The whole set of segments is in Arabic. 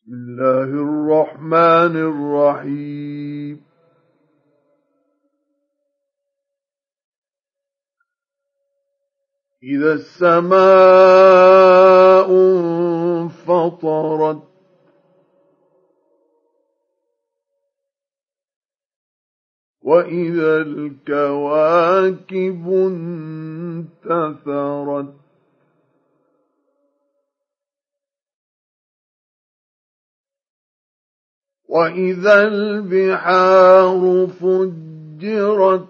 بسم الله الرحمن الرحيم. إذا السماء انفطرت وإذا الكواكب انتثرت وإذا البحار فجرت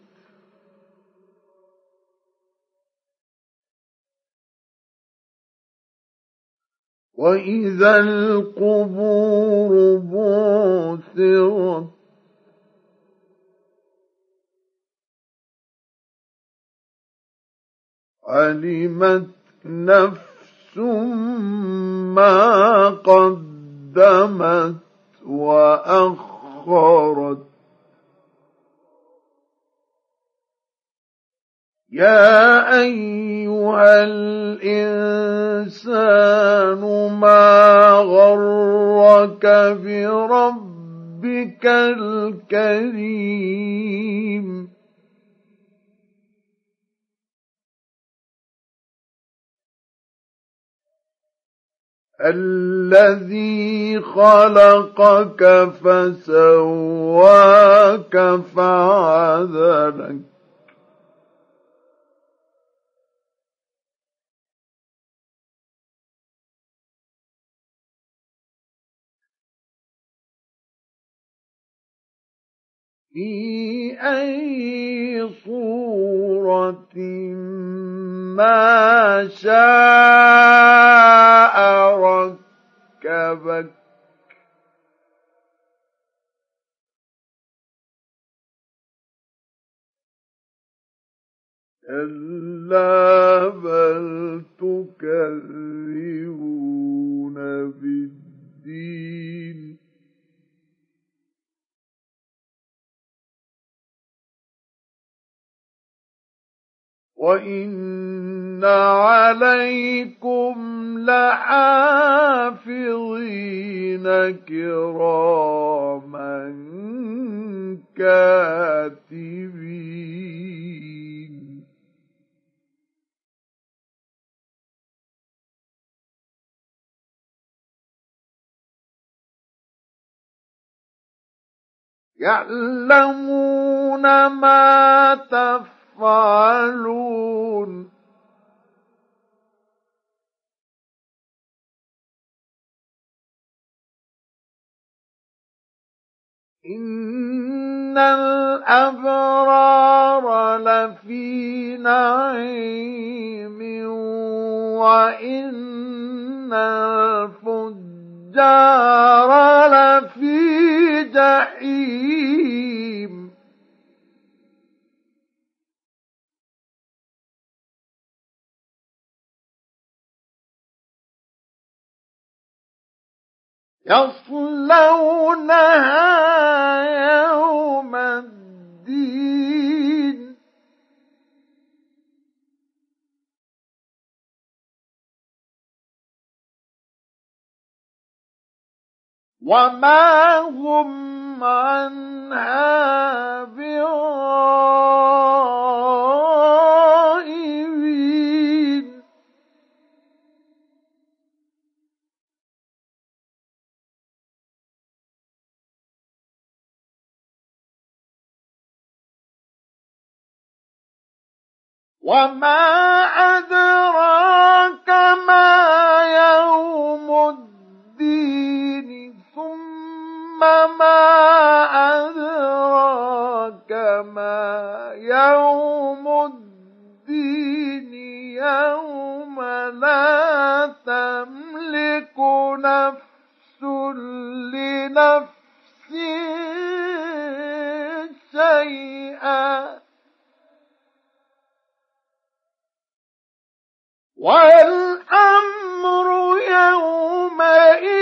وإذا القبور بعثرت علمت نفس ما قدمت وأخرت يا أيها الإنسان ما غرك بربك الكريم الذي خلقك فسواك فعدلك في أي صورة ما شاء ركبك كلا بل تكذبون بالدين وإن عليكم لحافظين كراما كاتبين يعلمون ما تفعلون إن الأبرار لفي نعيم وإن الفجار لفي جحيم يصلونها يوم الدين وما هم عنها بغائبين وما أدراك ما يوم الدين ثم ما أدراك ما يوم الدين يوم لا تملك نفس لنفس شيئا والأمر يومئذ